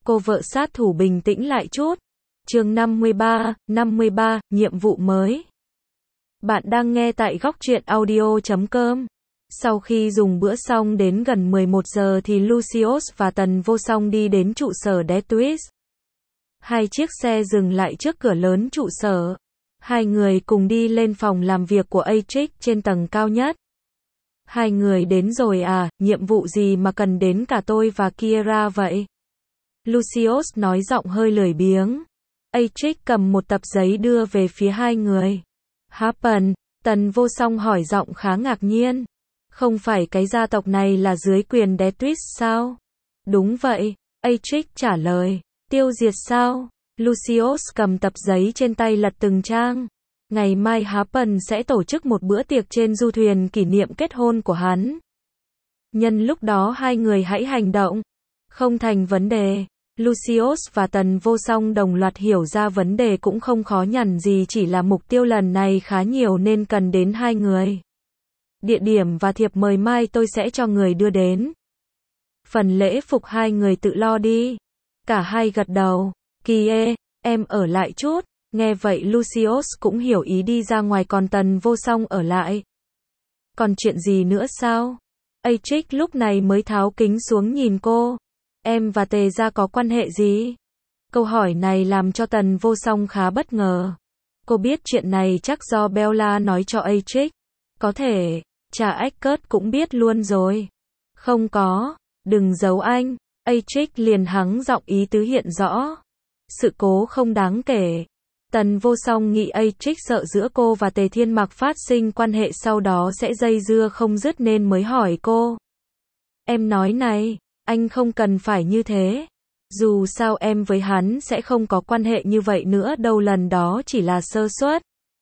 Cô vợ sát thủ bình tĩnh lại chút. Chương 53, nhiệm vụ mới. Bạn đang nghe tại góc truyện audio.com. Sau khi dùng bữa xong đến gần 11 giờ thì Lucius và Tần Vô Song đi đến trụ sở Death Twist. Hai chiếc xe dừng lại trước cửa lớn trụ sở. Hai người cùng đi lên phòng làm việc của Atrix trên tầng cao nhất. Hai người đến rồi à, nhiệm vụ gì mà cần đến cả tôi và Kiera vậy? Lucius nói giọng hơi lười biếng. Atrix cầm một tập giấy đưa về phía hai người. Happen, Tần Vô Song hỏi giọng khá ngạc nhiên. Không phải cái gia tộc này là dưới quyền Death Twist sao? Đúng vậy, Atrix trả lời. Tiêu diệt sao? Lucius cầm tập giấy trên tay lật từng trang. Ngày mai Happen sẽ tổ chức một bữa tiệc trên du thuyền kỷ niệm kết hôn của hắn. Nhân lúc đó hai người hãy hành động. Không thành vấn đề. Lucius và Tần Vô Song đồng loạt hiểu ra vấn đề cũng không khó nhằn gì, chỉ là mục tiêu lần này khá nhiều nên cần đến hai người. Địa điểm và thiệp mời mai tôi sẽ cho người đưa đến. Phần lễ phục hai người tự lo đi. Cả hai gật đầu. Kie, em ở lại chút. Nghe vậy Lucius cũng hiểu ý đi ra ngoài, còn Tần Vô Song ở lại. Còn chuyện gì nữa sao? Atrix lúc này mới tháo kính xuống nhìn cô. Em và Tề gia có quan hệ gì? Câu hỏi này làm cho Tần Vô Song khá bất ngờ. Cô biết chuyện này chắc do Bella nói cho Atrix. Có thể, cha Eckert cũng biết luôn rồi. Không có, đừng giấu anh. Atrix liền hắng giọng, ý tứ hiện rõ. Sự cố không đáng kể. Tần Vô Song nghĩ Atrix sợ giữa cô và Tề Thiên Mặc phát sinh quan hệ sau đó sẽ dây dưa không dứt nên mới hỏi cô. Em nói này, anh không cần phải như thế. Dù sao em với hắn sẽ không có quan hệ như vậy nữa đâu, lần đó chỉ là sơ suất.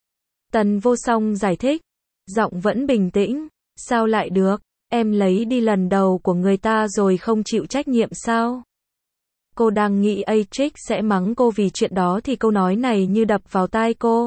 Tần Vô Song giải thích, giọng vẫn bình tĩnh. Sao lại được, em lấy đi lần đầu của người ta rồi không chịu trách nhiệm sao? Cô đang nghĩ Atrix sẽ mắng cô vì chuyện đó thì câu nói này như đập vào tai cô.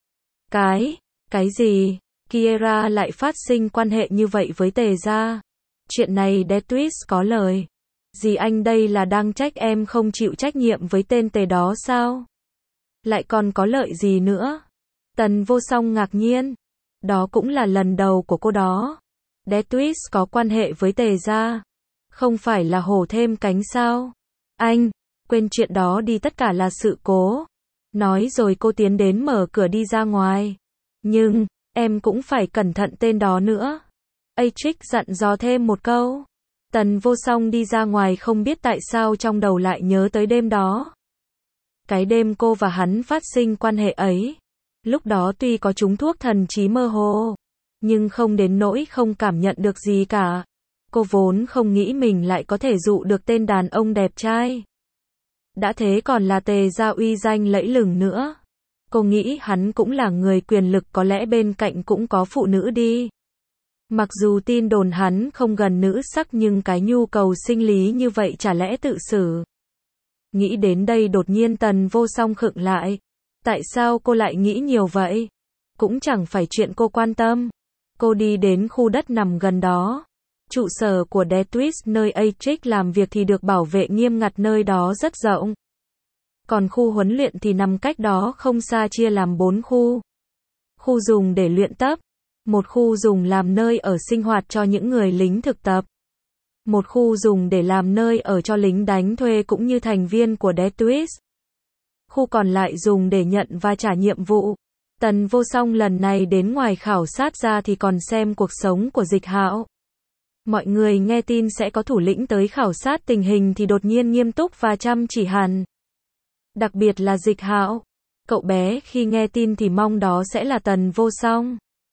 Cái gì? Kiera lại phát sinh quan hệ như vậy với Tề gia? Chuyện này Death Twist có lời. Gì anh đây là đang trách em không chịu trách nhiệm với tên Tề đó sao? Lại còn có lợi gì nữa? Tần Vô Song ngạc nhiên. Đó cũng là lần đầu của cô đó. Death Twist có quan hệ với Tề gia. Không phải là hổ thêm cánh sao? Anh, quên chuyện đó đi, tất cả là sự cố. Nói rồi cô tiến đến mở cửa đi ra ngoài. Nhưng, em cũng phải cẩn thận tên đó nữa. Atrix dặn dò thêm một câu. Tần Vô Song đi ra ngoài, không biết tại sao trong đầu lại nhớ tới đêm đó. Cái đêm cô và hắn phát sinh quan hệ ấy. Lúc đó tuy có trúng thuốc thần trí mơ hồ, nhưng không đến nỗi không cảm nhận được gì cả. Cô vốn không nghĩ mình lại có thể dụ được tên đàn ông đẹp trai. Đã thế còn là Tề gia uy danh lẫy lừng nữa. Cô nghĩ hắn cũng là người quyền lực, có lẽ bên cạnh cũng có phụ nữ đi. Mặc dù tin đồn hắn không gần nữ sắc nhưng cái nhu cầu sinh lý như vậy chả lẽ tự xử. Nghĩ đến đây đột nhiên Tần Vô Song khựng lại. Tại sao cô lại nghĩ nhiều vậy? Cũng chẳng phải chuyện cô quan tâm. Cô đi đến khu đất nằm gần đó. Trụ sở của Death Twist nơi Atrix làm việc thì được bảo vệ nghiêm ngặt, nơi đó rất rộng. Còn khu huấn luyện thì nằm cách đó không xa, chia làm 4 khu. Khu dùng để luyện tập. Một khu dùng làm nơi ở sinh hoạt cho những người lính thực tập. Một khu dùng để làm nơi ở cho lính đánh thuê cũng như thành viên của Death Twist. Khu còn lại dùng để nhận và trả nhiệm vụ. Tần Vô Song lần này đến ngoài khảo sát ra thì còn xem cuộc sống của Dịch Hạo. Mọi người nghe tin sẽ có thủ lĩnh tới khảo sát tình hình thì đột nhiên nghiêm túc và chăm chỉ hẳn. Đặc biệt là Dịch Hạo. Cậu bé khi nghe tin thì mong đó sẽ là Tần Vô Song.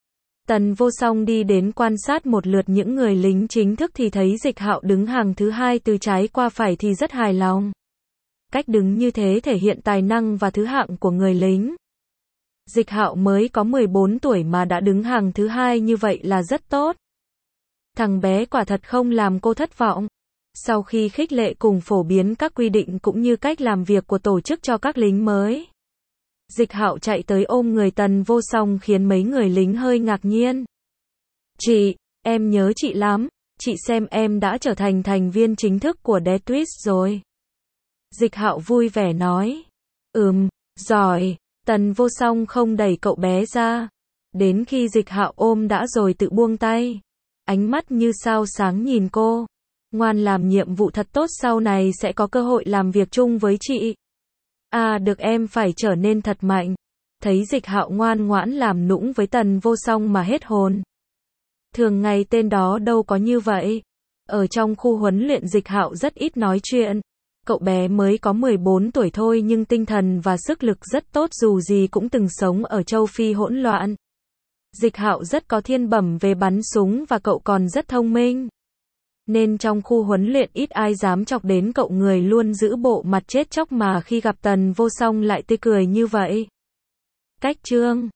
Tần Vô Song đi đến quan sát một lượt những người lính chính thức thì thấy Dịch Hạo đứng hàng thứ 2 từ trái qua phải thì rất hài lòng. Cách đứng như thế thể hiện tài năng và thứ hạng của người lính. Dịch Hạo mới có 14 tuổi mà đã đứng hàng thứ 2 như vậy là rất tốt. Thằng bé quả thật không làm cô thất vọng. Sau khi khích lệ cùng phổ biến các quy định cũng như cách làm việc của tổ chức cho các lính mới, Dịch Hạo chạy tới ôm người Tần Vô Song khiến mấy người lính hơi ngạc nhiên. Chị, em nhớ chị lắm. Chị xem em đã trở thành thành viên chính thức của Death Twist rồi. Dịch Hạo vui vẻ nói. Giỏi. Tần Vô Song không đẩy cậu bé ra. Đến khi Dịch Hạo ôm đã rồi tự buông tay. Ánh mắt như sao sáng nhìn cô. Ngoan làm nhiệm vụ thật tốt, sau này sẽ có cơ hội làm việc chung với chị. Được, em phải trở nên thật mạnh. Thấy Dịch Hạo ngoan ngoãn làm nũng với Tần Vô Song mà hết hồn. Thường ngày tên đó đâu có như vậy. Ở trong khu huấn luyện Dịch Hạo rất ít nói chuyện. Cậu bé mới có 14 tuổi thôi nhưng tinh thần và sức lực rất tốt, dù gì cũng từng sống ở châu Phi hỗn loạn. Dịch Hạo rất có thiên bẩm về bắn súng và cậu còn rất thông minh. Nên trong khu huấn luyện ít ai dám chọc đến cậu, người luôn giữ bộ mặt chết chóc mà khi gặp Tần Vô Song lại tươi cười như vậy. Cách chương